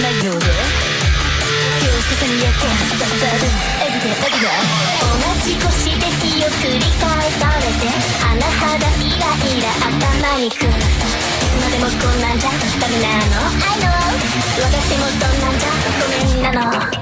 ないようで教室にやけ刺さるエビデエビデ同じ腰で火を繰り返されて甚だイライラ頭にくるまでもこんなんじゃダメなの I know 分かってもそんなんじゃごめんなの